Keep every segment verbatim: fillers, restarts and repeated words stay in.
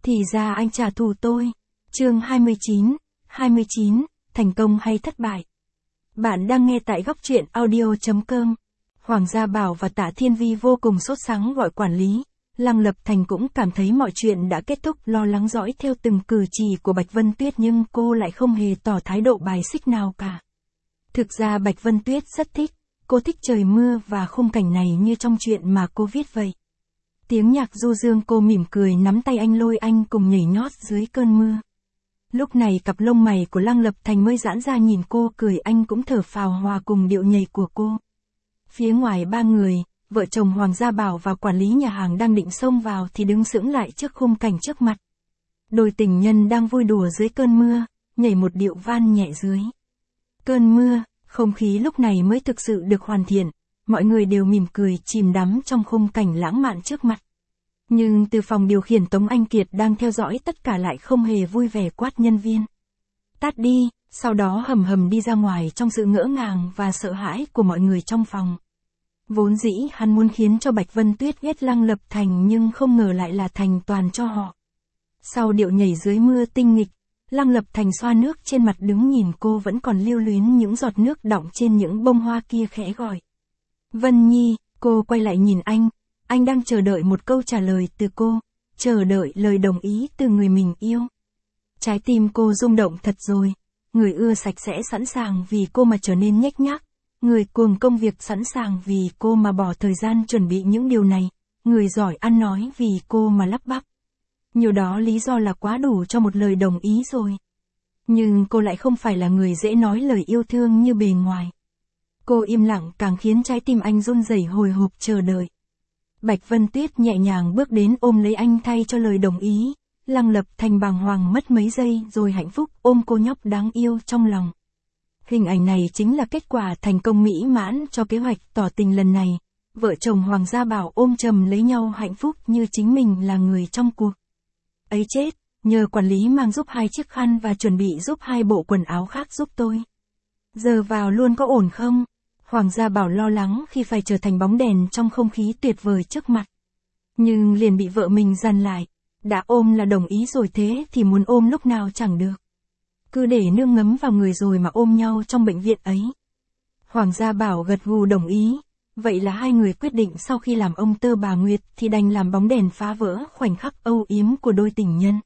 Thì ra anh trả thù tôi. Chương hai mươi chín, hai mươi chín, thành công hay thất bại. Bạn đang nghe tại góc truyện audio chấm com. Hoàng Gia Bảo và Tạ Thiên Vi vô cùng sốt sắng gọi quản lý. Lăng Lập Thành cũng cảm thấy mọi chuyện đã kết thúc, lo lắng dõi theo từng cử chỉ của Bạch Vân Tuyết nhưng cô lại không hề tỏ thái độ bài xích nào cả. Thực ra Bạch Vân Tuyết rất thích, cô thích trời mưa và khung cảnh này như trong chuyện mà cô viết vậy. Tiếng nhạc du dương, cô mỉm cười nắm tay anh lôi anh cùng nhảy nhót dưới cơn mưa. Lúc này cặp lông mày của Lăng Lập Thành mới giãn ra nhìn cô cười, anh cũng thở phào hòa cùng điệu nhảy của cô. Phía ngoài ba người, vợ chồng Hoàng Gia Bảo và quản lý nhà hàng đang định xông vào thì đứng sững lại trước khung cảnh trước mặt. Đôi tình nhân đang vui đùa dưới cơn mưa, nhảy một điệu van nhẹ dưới cơn mưa, không khí lúc này mới thực sự được hoàn thiện, mọi người đều mỉm cười chìm đắm trong khung cảnh lãng mạn trước mặt. Nhưng từ phòng điều khiển Tống Anh Kiệt đang theo dõi tất cả lại không hề vui vẻ quát nhân viên. Tắt đi, sau đó hầm hầm đi ra ngoài trong sự ngỡ ngàng và sợ hãi của mọi người trong phòng. Vốn dĩ hắn muốn khiến cho Bạch Vân Tuyết ghét Lăng Lập Thành nhưng không ngờ lại là thành toàn cho họ. Sau điệu nhảy dưới mưa tinh nghịch, Lăng Lập Thành xoa nước trên mặt đứng nhìn cô vẫn còn lưu luyến những giọt nước đọng trên những bông hoa kia khẽ gọi. Vân Nhi, cô quay lại nhìn anh, anh đang chờ đợi một câu trả lời từ cô, chờ đợi lời đồng ý từ người mình yêu. Trái tim cô rung động thật rồi, người ưa sạch sẽ sẵn sàng vì cô mà trở nên nhếch nhác, người cuồng công việc sẵn sàng vì cô mà bỏ thời gian chuẩn bị những điều này, người giỏi ăn nói vì cô mà lắp bắp. Nhiều đó lý do là quá đủ cho một lời đồng ý rồi. Nhưng cô lại không phải là người dễ nói lời yêu thương như bề ngoài. Cô im lặng càng khiến trái tim anh run rẩy hồi hộp chờ đợi. Bạch Vân Tuyết nhẹ nhàng bước đến ôm lấy anh thay cho lời đồng ý. Lăng Lập Thành bàng hoàng mất mấy giây rồi hạnh phúc ôm cô nhóc đáng yêu trong lòng. Hình ảnh này chính là kết quả thành công mỹ mãn cho kế hoạch tỏ tình lần này. Vợ chồng Hoàng Gia Bảo ôm chầm lấy nhau hạnh phúc như chính mình là người trong cuộc. Ấy chết, nhờ quản lý mang giúp hai chiếc khăn và chuẩn bị giúp hai bộ quần áo khác giúp tôi. Giờ vào luôn có ổn không? Hoàng Gia Bảo lo lắng khi phải trở thành bóng đèn trong không khí tuyệt vời trước mặt. Nhưng liền bị vợ mình dằn lại. Đã ôm là đồng ý rồi, thế thì muốn ôm lúc nào chẳng được. Cứ để nương ngấm vào người rồi mà ôm nhau trong bệnh viện ấy. Hoàng Gia Bảo gật gù đồng ý. Vậy là hai người quyết định sau khi làm ông tơ bà Nguyệt thì đành làm bóng đèn phá vỡ khoảnh khắc âu yếm của đôi tình nhân.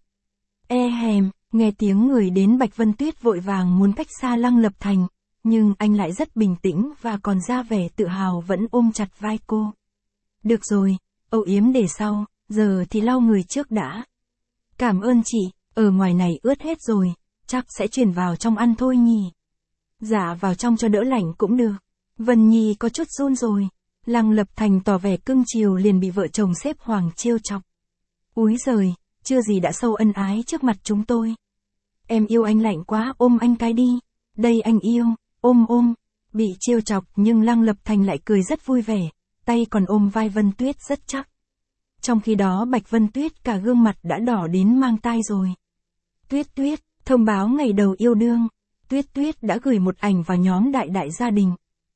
E hèm, nghe tiếng người đến Bạch Vân Tuyết vội vàng muốn cách xa Lăng Lập Thành. Nhưng anh lại rất bình tĩnh và còn ra vẻ tự hào vẫn ôm chặt vai cô. Được rồi, âu yếm để sau, giờ thì lau người trước đã. Cảm ơn chị, ở ngoài này ướt hết rồi, chắc sẽ chuyển vào trong ăn thôi nhỉ. Dạ vào trong cho đỡ lạnh cũng được. Vân Nhi có chút run rồi. Lăng Lập Thành tỏ vẻ cưng chiều liền bị vợ chồng xếp Hoàng trêu chọc. Úi giời, chưa gì đã sâu ân ái trước mặt chúng tôi. Em yêu anh lạnh quá, ôm anh cái đi. Đây anh yêu, ôm ôm. Bị trêu chọc nhưng Lăng Lập Thành lại cười rất vui vẻ, tay còn ôm vai Vân Tuyết rất chắc. Trong khi đó Bạch Vân Tuyết cả gương mặt đã đỏ đến mang tai rồi. Tuyết Tuyết, thông báo ngày đầu yêu đương. Tuyết Tuyết đã gửi một ảnh vào nhóm đại đại gia đình.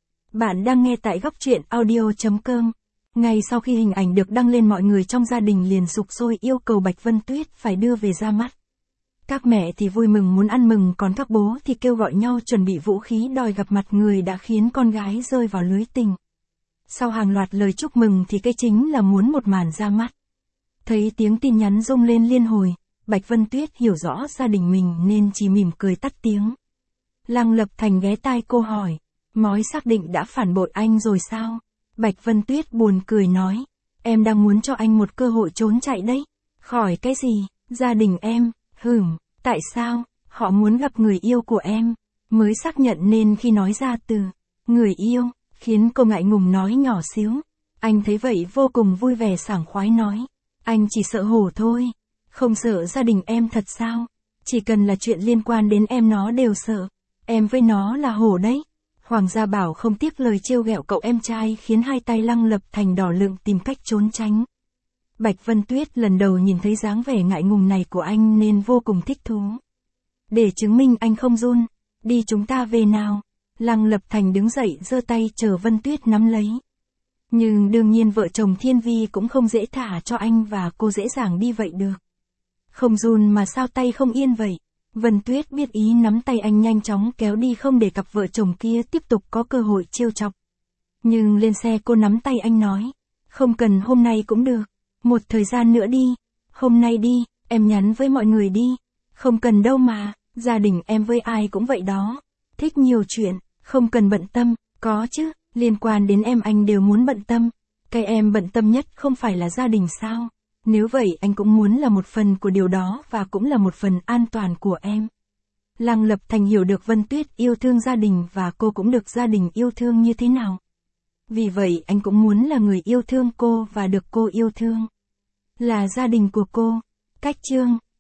Bạn đang nghe tại góc truyện audio chấm com. Ngay sau khi hình ảnh được đăng lên, mọi người trong gia đình liền sục sôi yêu cầu Bạch Vân Tuyết phải đưa về ra mắt. Các mẹ thì vui mừng muốn ăn mừng, còn các bố thì kêu gọi nhau chuẩn bị vũ khí đòi gặp mặt người đã khiến con gái rơi vào lưới tình. Sau hàng loạt lời chúc mừng thì cái chính là muốn một màn ra mắt. Thấy tiếng tin nhắn rung lên liên hồi, Bạch Vân Tuyết hiểu rõ gia đình mình nên chỉ mỉm cười tắt tiếng. Lăng Lập Thành ghé tai cô hỏi, Mói xác định đã phản bội anh rồi sao? Bạch Vân Tuyết buồn cười nói, em đang muốn cho anh một cơ hội trốn chạy đấy. Khỏi cái gì, gia đình em, hửm, tại sao, họ muốn gặp người yêu của em, mới xác nhận nên khi nói ra từ, người yêu, khiến cô ngại ngùng nói nhỏ xíu. Anh thấy vậy vô cùng vui vẻ sảng khoái nói, anh chỉ sợ hổ thôi, không sợ gia đình em thật sao? Chỉ cần là chuyện liên quan đến em nó đều sợ, em với nó là hổ đấy. Hoàng Gia Bảo không tiếc lời trêu ghẹo cậu em trai khiến hai tay Lăng Lập Thành đỏ lựng tìm cách trốn tránh. Bạch Vân Tuyết lần đầu nhìn thấy dáng vẻ ngại ngùng này của anh nên vô cùng thích thú. Để chứng minh anh không run, đi chúng ta về nào. Lăng Lập Thành đứng dậy giơ tay chờ Vân Tuyết nắm lấy. Nhưng đương nhiên vợ chồng Thiên Vi cũng không dễ thả cho anh và cô dễ dàng đi vậy được. Không run mà sao tay không yên vậy? Vân Tuyết biết ý nắm tay anh nhanh chóng kéo đi không để cặp vợ chồng kia tiếp tục có cơ hội trêu chọc. Nhưng lên xe cô nắm tay anh nói. Không cần hôm nay cũng được. Một thời gian nữa đi. Hôm nay đi, em nhắn với mọi người đi. Không cần đâu mà, gia đình em với ai cũng vậy đó. Thích nhiều chuyện, không cần bận tâm, có chứ, liên quan đến em anh đều muốn bận tâm. Cái em bận tâm nhất không phải là gia đình sao? Nếu vậy anh cũng muốn là một phần của điều đó và cũng là một phần an toàn của em. Lăng Lập Thành hiểu được Vân Tuyết yêu thương gia đình và cô cũng được gia đình yêu thương như thế nào. Vì vậy anh cũng muốn là người yêu thương cô và được cô yêu thương. Là gia đình của cô. Cách chương